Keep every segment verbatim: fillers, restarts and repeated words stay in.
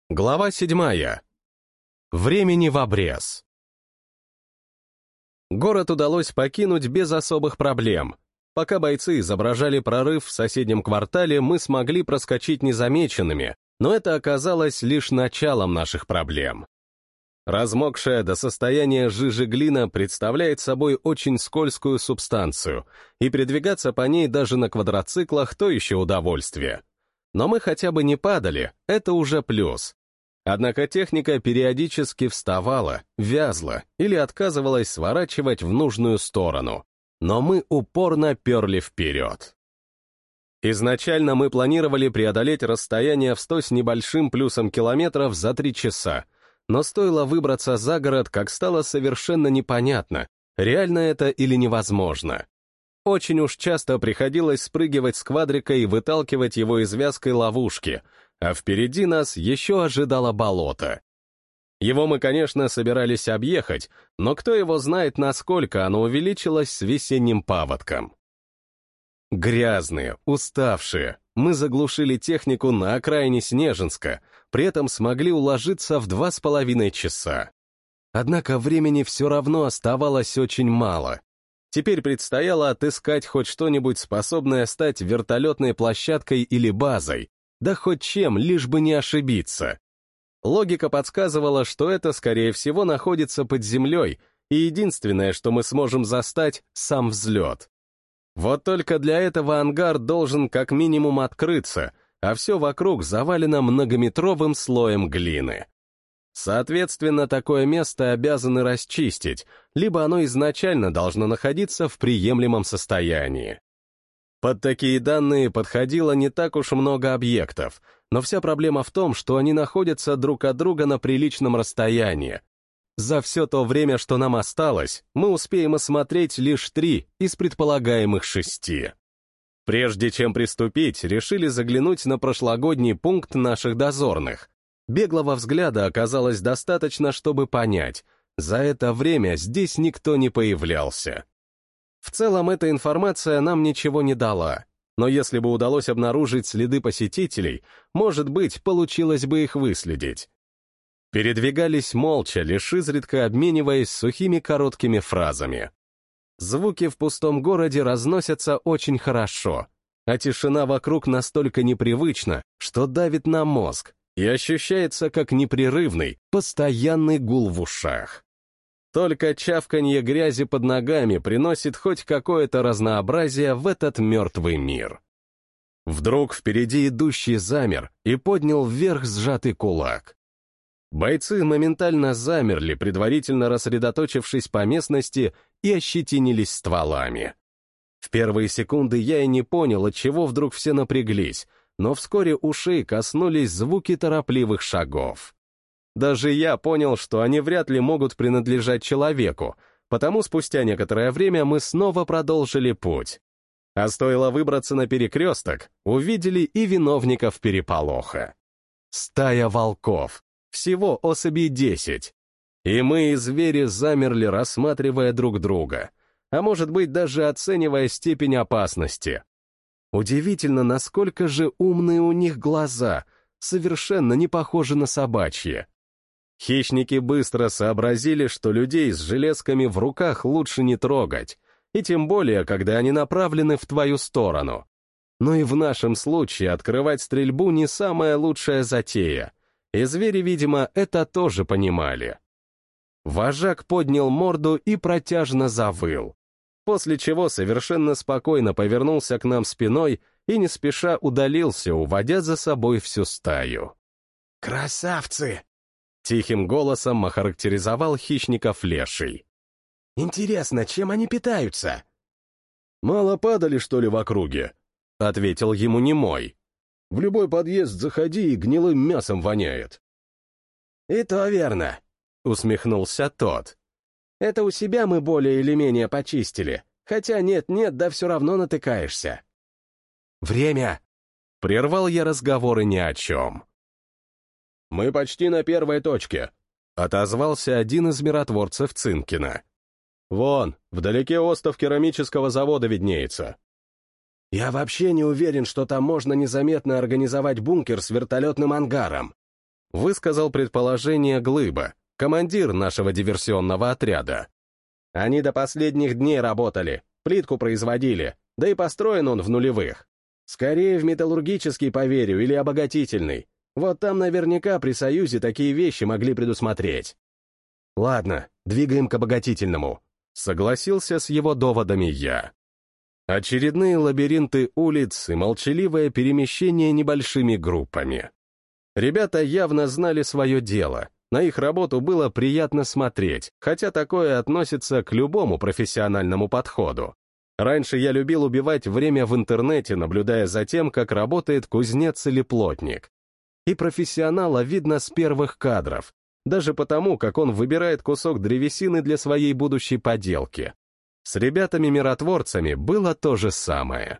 Глава седьмая. Времени в обрез. Город удалось покинуть без особых проблем. Пока бойцы изображали прорыв в соседнем квартале, мы смогли проскочить незамеченными, но это оказалось лишь началом наших проблем. Размокшая до состояния жижи глина представляет собой очень скользкую субстанцию, и передвигаться по ней даже на квадроциклах — то еще удовольствие. Но мы хотя бы не падали, это уже плюс. Однако техника периодически вставала, вязла или отказывалась сворачивать в нужную сторону. Но мы упорно перли вперед. Изначально мы планировали преодолеть расстояние в сто с небольшим плюсом километров за три часа, но стоило выбраться за город, как стало совершенно непонятно, реально это или невозможно. Очень уж часто приходилось спрыгивать с квадрика и выталкивать его из вязкой ловушки, а впереди нас еще ожидало болото. Его мы, конечно, собирались объехать, но кто его знает, насколько оно увеличилось с весенним паводком. Грязные, уставшие, мы заглушили технику на окраине Снежинска, при этом смогли уложиться в два с половиной часа. Однако времени все равно оставалось очень мало. Теперь предстояло отыскать хоть что-нибудь, способное стать вертолетной площадкой или базой, да хоть чем, лишь бы не ошибиться. Логика подсказывала, что это, скорее всего, находится под землей, и единственное, что мы сможем застать — сам взлет. Вот только для этого ангар должен как минимум открыться, а все вокруг завалено многометровым слоем глины. Соответственно, такое место обязаны расчистить, либо оно изначально должно находиться в приемлемом состоянии. Под такие данные подходило не так уж много объектов, но вся проблема в том, что они находятся друг от друга на приличном расстоянии. За все то время, что нам осталось, мы успеем осмотреть лишь три из предполагаемых шести. Прежде чем приступить, решили заглянуть на прошлогодний пункт наших дозорных. Беглого взгляда оказалось достаточно, чтобы понять, за это время здесь никто не появлялся. В целом, эта информация нам ничего не дала, но если бы удалось обнаружить следы посетителей, может быть, получилось бы их выследить. Передвигались молча, лишь изредка обмениваясь сухими короткими фразами. Звуки в пустом городе разносятся очень хорошо, а тишина вокруг настолько непривычна, что давит на мозг и ощущается как непрерывный, постоянный гул в ушах. Только чавканье грязи под ногами приносит хоть какое-то разнообразие в этот мертвый мир. Вдруг впереди идущий замер и поднял вверх сжатый кулак. Бойцы моментально замерли, предварительно рассредоточившись по местности, и ощетинились стволами. В первые секунды я и не понял, отчего вдруг все напряглись, но вскоре ушей коснулись звуки торопливых шагов. Даже я понял, что они вряд ли могут принадлежать человеку, потому спустя некоторое время мы снова продолжили путь. А стоило выбраться на перекресток, увидели и виновников переполоха. Стая волков, всего особей десять. И мы, и звери, замерли, рассматривая друг друга, а может быть, даже оценивая степень опасности. Удивительно, насколько же умные у них глаза, совершенно не похожи на собачьи. Хищники быстро сообразили, что людей с железками в руках лучше не трогать, и тем более, когда они направлены в твою сторону. Но и в нашем случае открывать стрельбу не самая лучшая затея, и звери, видимо, это тоже понимали. Вожак поднял морду и протяжно завыл, после чего совершенно спокойно повернулся к нам спиной и не спеша удалился, уводя за собой всю стаю. «Красавцы!» — тихим голосом охарактеризовал хищников леший. «Интересно, чем они питаются?» «Мало падали, что ли, в округе?» — ответил ему немой. «В любой подъезд заходи, и гнилым мясом воняет». «И то верно», — усмехнулся тот. «Это у себя мы более или менее почистили, хотя нет-нет, да все равно натыкаешься». «Время!» — прервал я разговоры ни о чем. «Мы почти на первой точке», — отозвался один из миротворцев Цинкина. «Вон, вдалеке остов керамического завода виднеется». «Я вообще не уверен, что там можно незаметно организовать бункер с вертолетным ангаром». — высказал предположение Глыба, командир нашего диверсионного отряда. «Они до последних дней работали, плитку производили, да и построен он в нулевых. Скорее в металлургический поверю или обогатительный. Вот там наверняка при Союзе такие вещи могли предусмотреть». «Ладно, двигаем к обогатительному», — согласился с его доводами я. Очередные лабиринты улиц и молчаливое перемещение небольшими группами. Ребята явно знали свое дело, на их работу было приятно смотреть, хотя такое относится к любому профессиональному подходу. Раньше я любил убивать время в интернете, наблюдая за тем, как работает кузнец или плотник. И профессионала видно с первых кадров, даже потому, как он выбирает кусок древесины для своей будущей поделки. С ребятами-миротворцами было то же самое.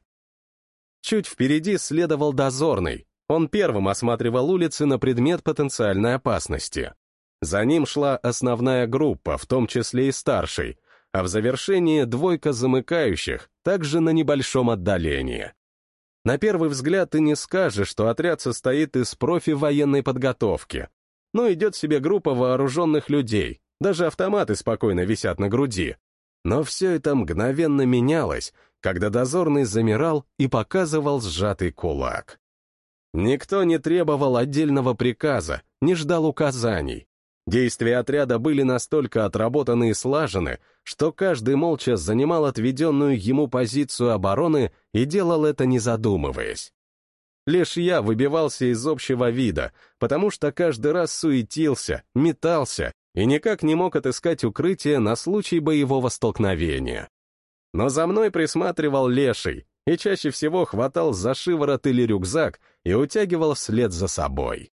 Чуть впереди следовал дозорный. Он первым осматривал улицы на предмет потенциальной опасности. За ним шла основная группа, в том числе и старший, а в завершении двойка замыкающих, также на небольшом отдалении. На первый взгляд ты не скажешь, что отряд состоит из профи военной подготовки. Но идет себе группа вооруженных людей, даже автоматы спокойно висят на груди. Но все это мгновенно менялось, когда дозорный замирал и показывал сжатый кулак. Никто не требовал отдельного приказа, не ждал указаний. Действия отряда были настолько отработаны и слажены, что каждый молча занимал отведенную ему позицию обороны и делал это не задумываясь. Лишь я выбивался из общего вида, потому что каждый раз суетился, метался и никак не мог отыскать укрытие на случай боевого столкновения. Но за мной присматривал леший и чаще всего хватал за шиворот или рюкзак и утягивал вслед за собой.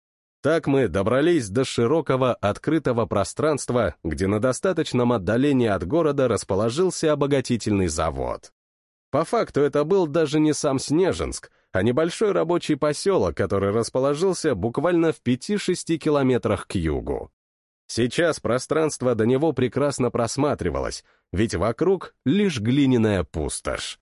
Так мы добрались до широкого открытого пространства, где на достаточном отдалении от города расположился обогатительный завод. По факту это был даже не сам Снежинск, а небольшой рабочий поселок, который расположился буквально в пяти-шести километрах к югу. Сейчас пространство до него прекрасно просматривалось, ведь вокруг лишь глиняная пустошь.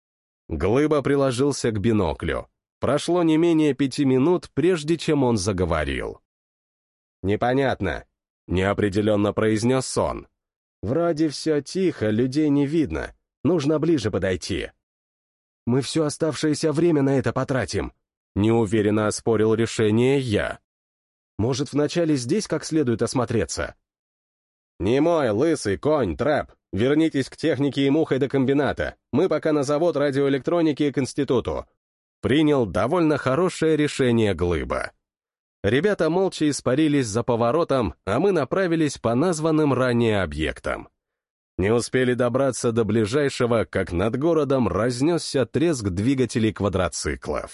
Глыба приложился к биноклю. Прошло не менее пяти минут, прежде чем он заговорил. «Непонятно», — неопределенно произнес он. «Вроде все тихо, людей не видно. Нужно ближе подойти». «Мы все оставшееся время на это потратим», — неуверенно оспорил решение я. «Может, вначале здесь как следует осмотреться?» «Немой, лысый, конь, трэп, вернитесь к технике и мухой до комбината. Мы пока на завод радиоэлектроники и к институту». Принял довольно хорошее решение Глыба. Ребята молча испарились за поворотом, а мы направились по названным ранее объектам. Не успели добраться до ближайшего, как над городом разнесся треск двигателей квадроциклов.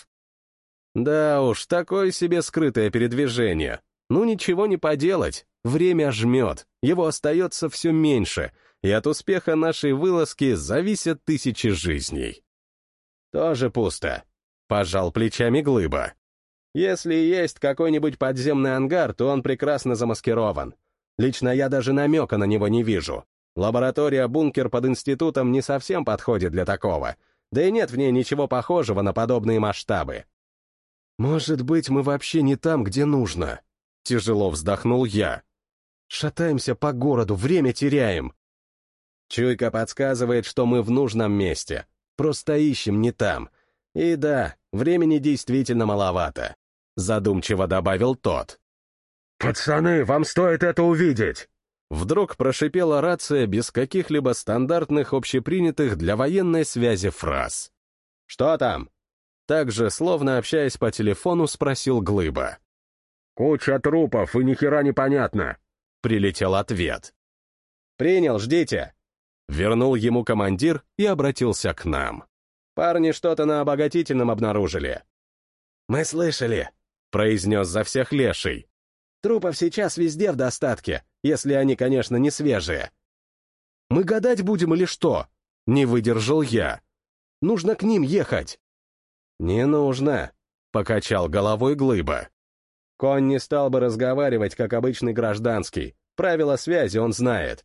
Да уж, такое себе скрытое передвижение. Ну ничего не поделать, время жмет, его остается все меньше, и от успеха нашей вылазки зависят тысячи жизней. «Тоже пусто», — пожал плечами Глыба. «Если есть какой-нибудь подземный ангар, то он прекрасно замаскирован. Лично я даже намека на него не вижу. Лаборатория-бункер под институтом не совсем подходит для такого, да и нет в ней ничего похожего на подобные масштабы». «Может быть, мы вообще не там, где нужно?» — тяжело вздохнул я. «Шатаемся по городу, время теряем». Чуйка подсказывает, что мы в нужном месте, просто ищем не там. И да, времени действительно маловато, задумчиво добавил тот. «Пацаны, вам стоит это увидеть!» Вдруг прошипела рация без каких-либо стандартных общепринятых для военной связи фраз. «Что там?» Также, словно общаясь по телефону, спросил Глыба. «Куча трупов, и ни хера не понятно», — прилетел ответ. «Принял, ждите», — вернул ему командир и обратился к нам. «Парни что-то на обогатительном обнаружили». «Мы слышали», — произнес за всех леший. «Трупов сейчас везде в достатке, если они, конечно, не свежие». «Мы гадать будем или что?» — не выдержал я. «Нужно к ним ехать». «Не нужно», — покачал головой Глыба. «Конь не стал бы разговаривать, как обычный гражданский. Правила связи он знает».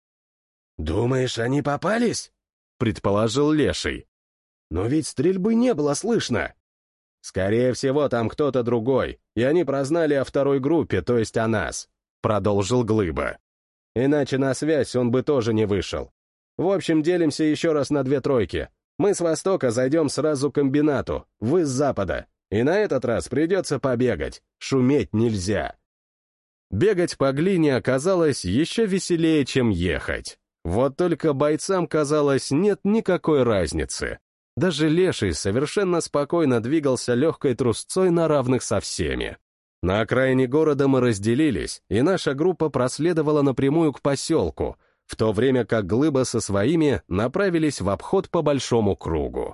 «Думаешь, они попались?» — предположил леший. «Но ведь стрельбы не было слышно». «Скорее всего, там кто-то другой, и они прознали о второй группе, то есть о нас», — продолжил Глыба. «Иначе на связь он бы тоже не вышел. В общем, делимся еще раз на две тройки. Мы с востока зайдем сразу к комбинату, вы с запада, и на этот раз придется побегать, шуметь нельзя». Бегать по глине оказалось еще веселее, чем ехать. Вот только бойцам, казалось, нет никакой разницы. Даже Леший совершенно спокойно двигался легкой трусцой на равных со всеми. На окраине города мы разделились, и наша группа проследовала напрямую к поселку, в то время как Глыба со своими направились в обход по большому кругу.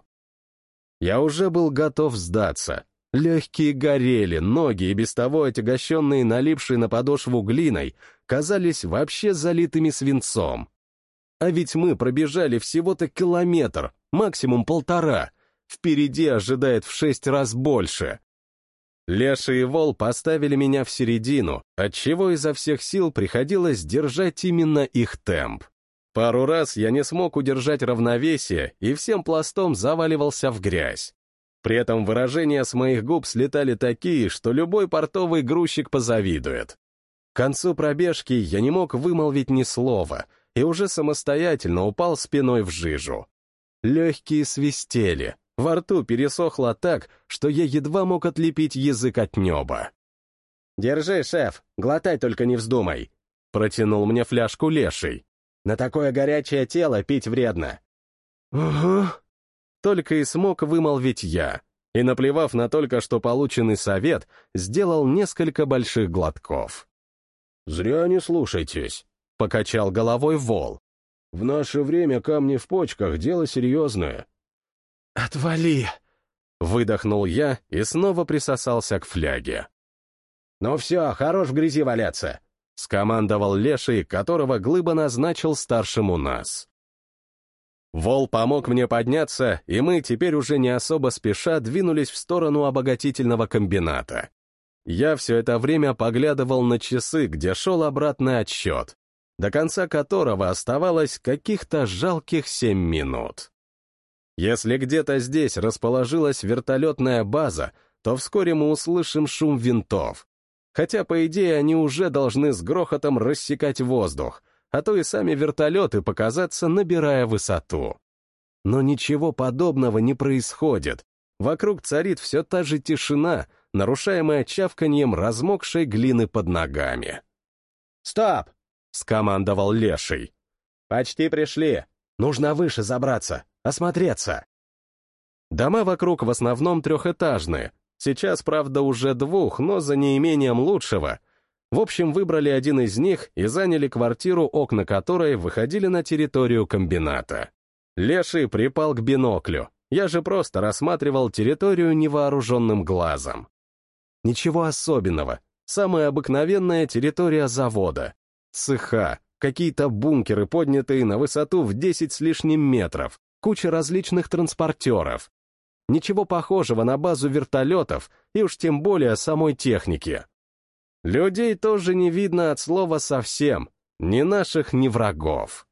Я уже был готов сдаться. Легкие горели, ноги, и без того отягощенные налипшей на подошву глиной, казались вообще залитыми свинцом. А ведь мы пробежали всего-то километр, максимум полтора. Впереди ожидает в шесть раз больше. Леша и Вол поставили меня в середину, отчего изо всех сил приходилось держать именно их темп. Пару раз я не смог удержать равновесие и всем пластом заваливался в грязь. При этом выражения с моих губ слетали такие, что любой портовый грузчик позавидует. К концу пробежки я не мог вымолвить ни слова и уже самостоятельно упал спиной в жижу. Легкие свистели, во рту пересохло так, что я едва мог отлепить язык от неба. «Держи, шеф, глотай только не вздумай», — протянул мне фляжку Леший. «На такое горячее тело пить вредно». «Угу», — только и смог вымолвить я, и, наплевав на только что полученный совет, сделал несколько больших глотков. «Зря не слушайтесь», — покачал головой Вол. «В наше время камни в почках — дело серьезное». «Отвали!» — выдохнул я и снова присосался к фляге. «Ну все, хорош в грязи валяться», — скомандовал Леший, которого Глыба назначил старшим у нас. Вол помог мне подняться, и мы теперь уже не особо спеша двинулись в сторону обогатительного комбината. Я все это время поглядывал на часы, где шел обратный отсчет, до конца которого оставалось каких-то жалких семь минут. Если где-то здесь расположилась вертолетная база, то вскоре мы услышим шум винтов. Хотя, по идее, они уже должны с грохотом рассекать воздух, а то и сами вертолеты показаться, набирая высоту. Но ничего подобного не происходит. Вокруг царит все та же тишина, нарушаемая чавканьем размокшей глины под ногами. «Стоп!» — скомандовал Леший. «Почти пришли. Нужно выше забраться, осмотреться». Дома вокруг в основном трехэтажные. Сейчас, правда, уже двух, но за неимением лучшего. В общем, выбрали один из них и заняли квартиру, окна которой выходили на территорию комбината. Леший припал к биноклю. Я же просто рассматривал территорию невооруженным глазом. Ничего особенного. Самая обыкновенная территория завода. Цеха, какие-то бункеры, поднятые на высоту в десять с лишним метров, куча различных транспортеров. Ничего похожего на базу вертолетов и уж тем более самой техники. Людей тоже не видно от слова совсем, ни наших, ни врагов.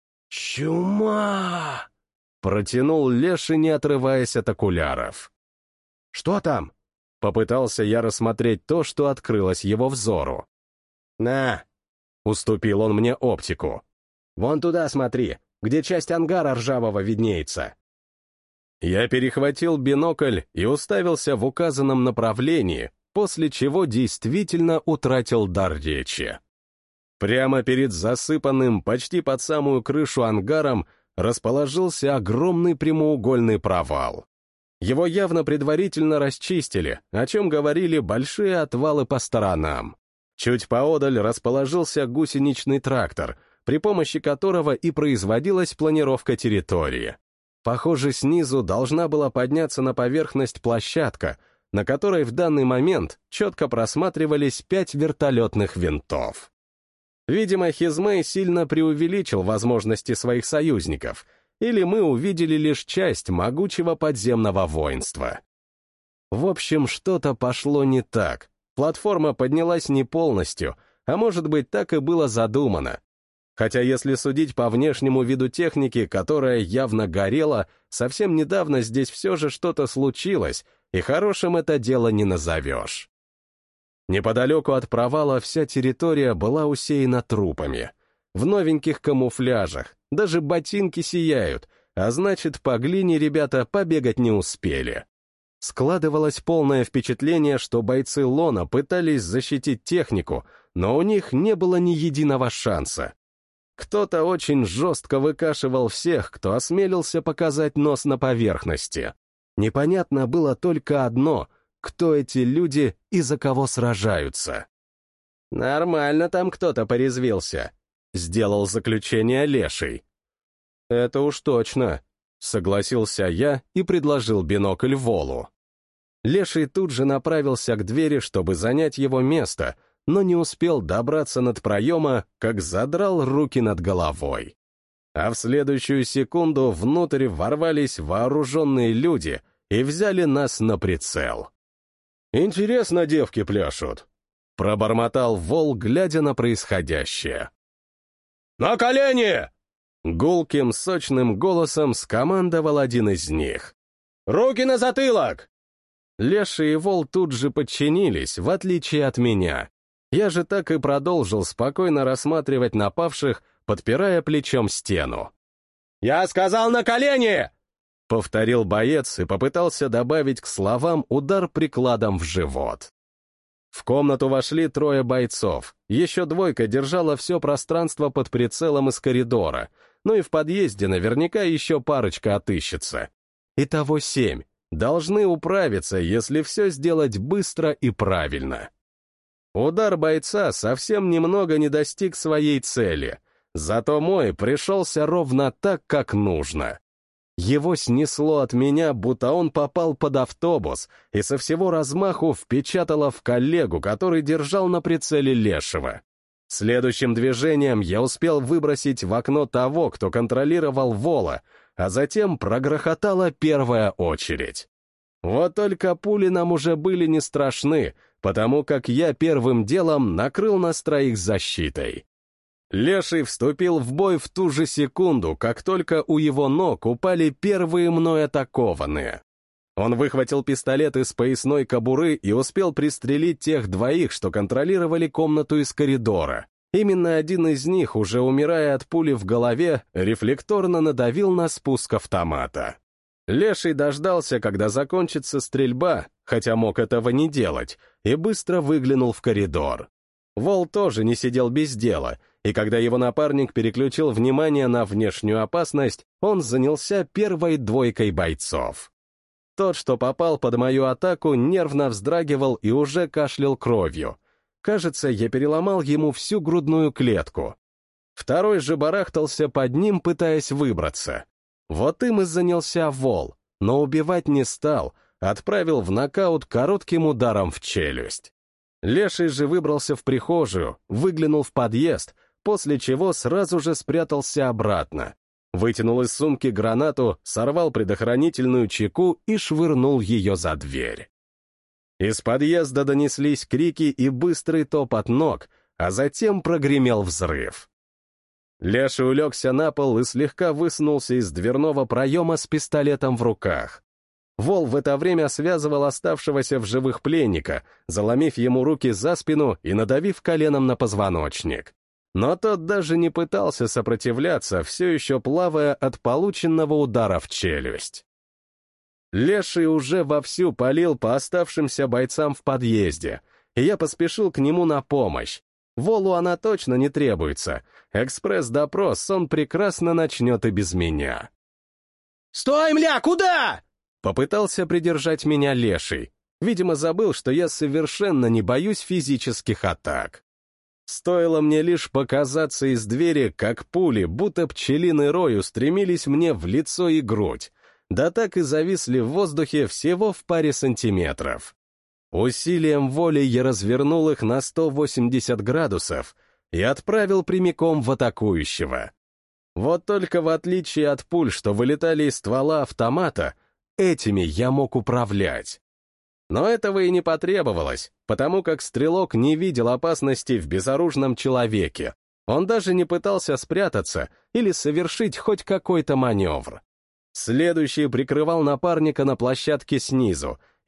«Чума!» — протянул Леший, не отрываясь от окуляров. «Что там?» — попытался я рассмотреть то, что открылось его взору. «На!» — уступил он мне оптику. «Вон туда смотри, где часть ангара ржавого виднеется». Я перехватил бинокль и уставился в указанном направлении, после чего действительно утратил дар речи. Прямо перед засыпанным почти под самую крышу ангаром расположился огромный прямоугольный провал. Его явно предварительно расчистили, о чем говорили большие отвалы по сторонам. Чуть поодаль расположился гусеничный трактор, при помощи которого и производилась планировка территории. Похоже, снизу должна была подняться на поверхность площадка, на которой в данный момент четко просматривались пять вертолетных винтов. Видимо, Хизмей сильно преувеличил возможности своих союзников, или мы увидели лишь часть могучего подземного воинства. В общем, что-то пошло не так. Платформа поднялась не полностью, а может быть, так и было задумано. Хотя, если судить по внешнему виду техники, которая явно горела, совсем недавно здесь все же что-то случилось, и хорошим это дело не назовешь. Неподалеку от провала вся территория была усеяна трупами. В новеньких камуфляжах, даже ботинки сияют, а значит, по глине ребята побегать не успели. Складывалось полное впечатление, что бойцы Лона пытались защитить технику, но у них не было ни единого шанса. Кто-то очень жестко выкашивал всех, кто осмелился показать нос на поверхности. Непонятно было только одно — кто эти люди и за кого сражаются. «Нормально там кто-то порезвился», — сделал заключение Леший. «Это уж точно», — согласился я и предложил бинокль Волу. Леший тут же направился к двери, чтобы занять его место, но не успел добраться над проема, как задрал руки над головой. А в следующую секунду внутрь ворвались вооруженные люди и взяли нас на прицел. «Интересно девки пляшут», — пробормотал Вол, глядя на происходящее. «На колени!» — гулким, сочным голосом скомандовал один из них. «Руки на затылок!» Леший и Вол тут же подчинились, в отличие от меня. Я же так и продолжил спокойно рассматривать напавших, подпирая плечом стену. «Я сказал на колени!» — повторил боец и попытался добавить к словам удар прикладом в живот. В комнату вошли трое бойцов, еще двойка держала все пространство под прицелом из коридора, ну и в подъезде наверняка еще парочка отыщется. Итого семь. Должны управиться, если все сделать быстро и правильно. Удар бойца совсем немного не достиг своей цели, зато мой пришелся ровно так, как нужно. Его снесло от меня, будто он попал под автобус, и со всего размаху впечатало в коллегу, который держал на прицеле Лешего. Следующим движением я успел выбросить в окно того, кто контролировал Вола, а затем прогрохотала первая очередь. Вот только пули нам уже были не страшны, потому как я первым делом накрыл нас троих защитой. Леший вступил в бой в ту же секунду, как только у его ног упали первые мной атакованные. Он выхватил пистолет из поясной кобуры и успел пристрелить тех двоих, что контролировали комнату из коридора. Именно один из них, уже умирая от пули в голове, рефлекторно надавил на спуск автомата. Леший дождался, когда закончится стрельба, хотя мог этого не делать, и быстро выглянул в коридор. Вол тоже не сидел без дела, и когда его напарник переключил внимание на внешнюю опасность, он занялся первой двойкой бойцов. Тот, что попал под мою атаку, нервно вздрагивал и уже кашлял кровью. Кажется, я переломал ему всю грудную клетку. Второй же барахтался под ним, пытаясь выбраться. Вот им и занялся Вол, но убивать не стал, отправил в нокаут коротким ударом в челюсть. Леший же выбрался в прихожую, выглянул в подъезд, после чего сразу же спрятался обратно. Вытянул из сумки гранату, сорвал предохранительную чеку и швырнул ее за дверь. Из подъезда донеслись крики и быстрый топот ног, а затем прогремел взрыв. Леший улегся на пол и слегка высунулся из дверного проема с пистолетом в руках. Вол в это время связывал оставшегося в живых пленника, заломив ему руки за спину и надавив коленом на позвоночник. Но тот даже не пытался сопротивляться, все еще плавая от полученного удара в челюсть. Леший уже вовсю палил по оставшимся бойцам в подъезде, и я поспешил к нему на помощь. Волу она точно не требуется. Экспресс-допрос он прекрасно начнет и без меня. «Стой, мля, куда?» Попытался придержать меня Леший. Видимо, забыл, что я совершенно не боюсь физических атак. Стоило мне лишь показаться из двери, как пули, будто пчелиный рой, устремились мне в лицо и грудь, да так и зависли в воздухе всего в паре сантиметров. Усилием воли я развернул их на сто восемьдесят градусов и отправил прямиком в атакующего. Вот только в отличие от пуль, что вылетали из ствола автомата, этими я мог управлять. Но этого и не потребовалось, потому как стрелок не видел опасности в безоружном человеке. Он даже не пытался спрятаться или совершить хоть какой-то маневр. Следующий прикрывал напарника на площадке снизу,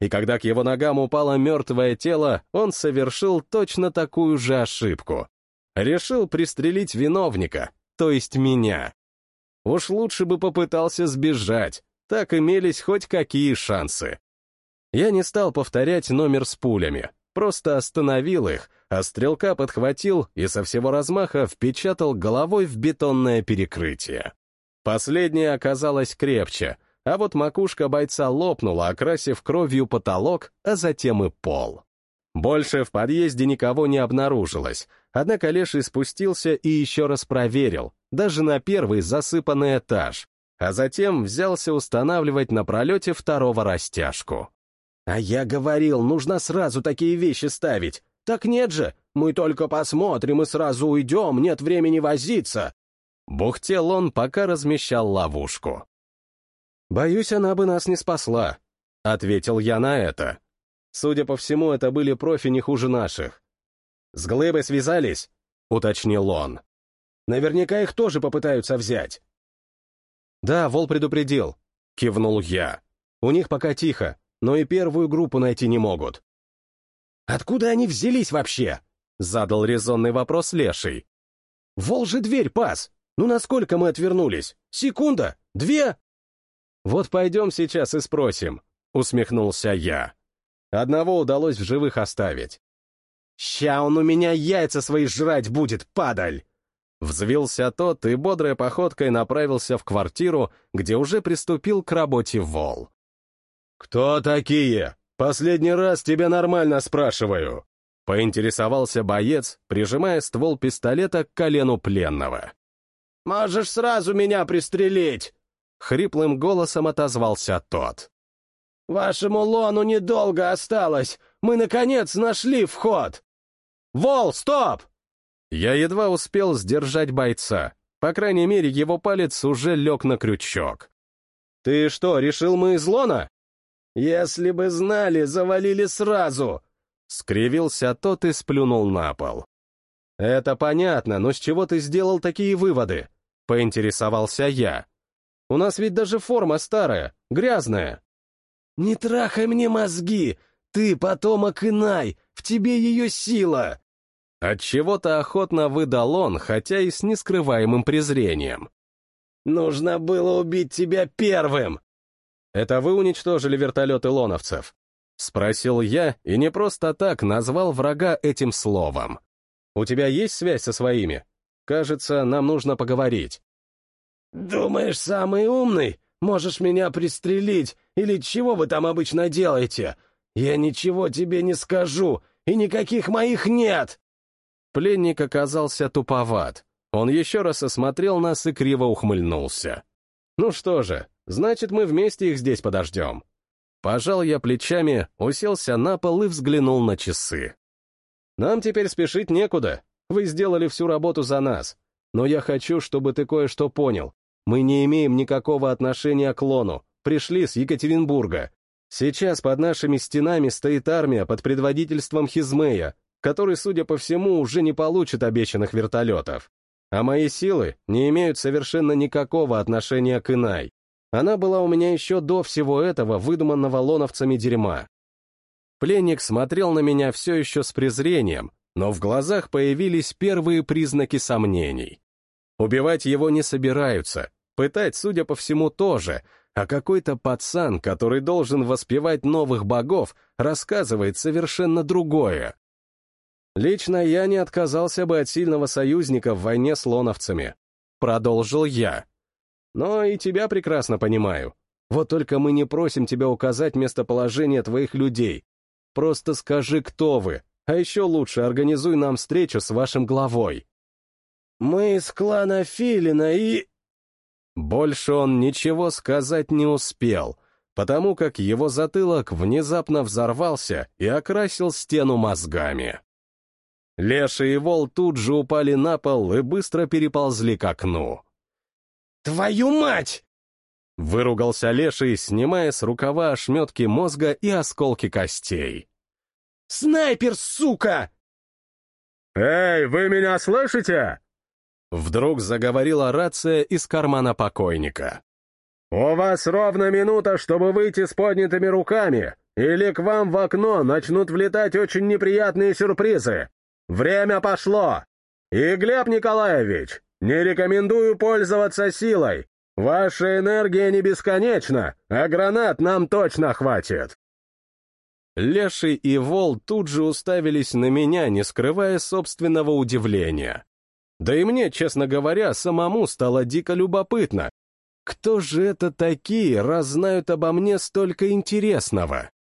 И когда к его ногам упало мертвое тело, он совершил точно такую же ошибку. Решил пристрелить виновника, то есть меня. Уж лучше бы попытался сбежать, так имелись хоть какие шансы. Я не стал повторять номер с пулями, просто остановил их, а стрелка подхватил и со всего размаха впечатал головой в бетонное перекрытие. Последнее оказалось крепче, а вот макушка бойца лопнула, окрасив кровью потолок, а затем и пол. Больше в подъезде никого не обнаружилось, однако Леший спустился и еще раз проверил, даже на первый засыпанный этаж, а затем взялся устанавливать на пролете второго растяжку. «А я говорил, нужно сразу такие вещи ставить. Так нет же, мы только посмотрим и сразу уйдем, нет времени возиться». Бухтел он, пока размещал ловушку. «Боюсь, она бы нас не спасла», — ответил я на это. Судя по всему, это были профи не хуже наших. «С глыбой связались?» — уточнил он. «Наверняка их тоже попытаются взять». «Да, Вол предупредил», — кивнул я. «У них пока тихо, но и первую группу найти не могут». «Откуда они взялись вообще?» — задал резонный вопрос Леший. «Вол же дверь пас! Ну насколько мы отвернулись? Секунда? Две?» «Вот пойдем сейчас и спросим», — усмехнулся я. Одного удалось в живых оставить. «Ща он у меня яйца свои жрать будет, падаль!» Взвился тот и бодрой походкой направился в квартиру, где уже приступил к работе Вол. «Кто такие? Последний раз тебя нормально спрашиваю!» — поинтересовался боец, прижимая ствол пистолета к колену пленного. «Можешь сразу меня пристрелить!» — хриплым голосом отозвался тот. «Вашему лону недолго осталось! Мы, наконец, нашли вход!» «Вол, стоп!» Я едва успел сдержать бойца. По крайней мере, его палец уже лег на крючок. «Ты что, решил, мы из лона?» «Если бы знали, завалили сразу!» Скривился тот и сплюнул на пол. «Это понятно, но с чего ты сделал такие выводы?» Поинтересовался я. «У нас ведь даже форма старая, грязная». «Не трахай мне мозги! Ты потомок Инай, в тебе ее сила!» Отчего-то охотно выдал он, хотя и с нескрываемым презрением. «Нужно было убить тебя первым!» «Это вы уничтожили вертолеты лоновцев?» Спросил я и не просто так назвал врага этим словом. «У тебя есть связь со своими? Кажется, нам нужно поговорить». «Думаешь, самый умный? Можешь меня пристрелить, или чего вы там обычно делаете? Я ничего тебе не скажу, и никаких моих нет!» Пленник оказался туповат. Он еще раз осмотрел нас и криво ухмыльнулся. «Ну что же, значит, мы вместе их здесь подождем». Пожал я плечами, уселся на пол и взглянул на часы. «Нам теперь спешить некуда. Вы сделали всю работу за нас. Но я хочу, чтобы ты кое-что понял. Мы не имеем никакого отношения к лону. Пришли с Екатеринбурга. Сейчас под нашими стенами стоит армия под предводительством Хизмея, который, судя по всему, уже не получит обещанных вертолетов. А мои силы не имеют совершенно никакого отношения к Инай. Она была у меня еще до всего этого выдуманного лоновцами дерьма». Пленник смотрел на меня все еще с презрением, но в глазах появились первые признаки сомнений. Убивать его не собираются, пытать, судя по всему, тоже, а какой-то пацан, который должен воспевать новых богов, рассказывает совершенно другое. «Лично я не отказался бы от сильного союзника в войне с лоновцами», — продолжил я. «Но и тебя прекрасно понимаю. Вот только мы не просим тебя указать местоположение твоих людей. Просто скажи, кто вы, а еще лучше организуй нам встречу с вашим главой». «Мы из клана Филина и...» Больше он ничего сказать не успел, потому как его затылок внезапно взорвался и окрасил стену мозгами. Леший и Вол тут же упали на пол и быстро переползли к окну. «Твою мать!» — выругался Леший, снимая с рукава ошметки мозга и осколки костей. «Снайпер, сука!» «Эй, вы меня слышите?» Вдруг заговорила рация из кармана покойника. «У вас ровно минута, чтобы выйти с поднятыми руками, или к вам в окно начнут влетать очень неприятные сюрпризы. Время пошло! И, Глеб Николаевич, не рекомендую пользоваться силой. Ваша энергия не бесконечна, а гранат нам точно хватит». Леший и Вол тут же уставились на меня, не скрывая собственного удивления. Да и мне, честно говоря, самому стало дико любопытно. Кто же это такие, раз знают обо мне столько интересного?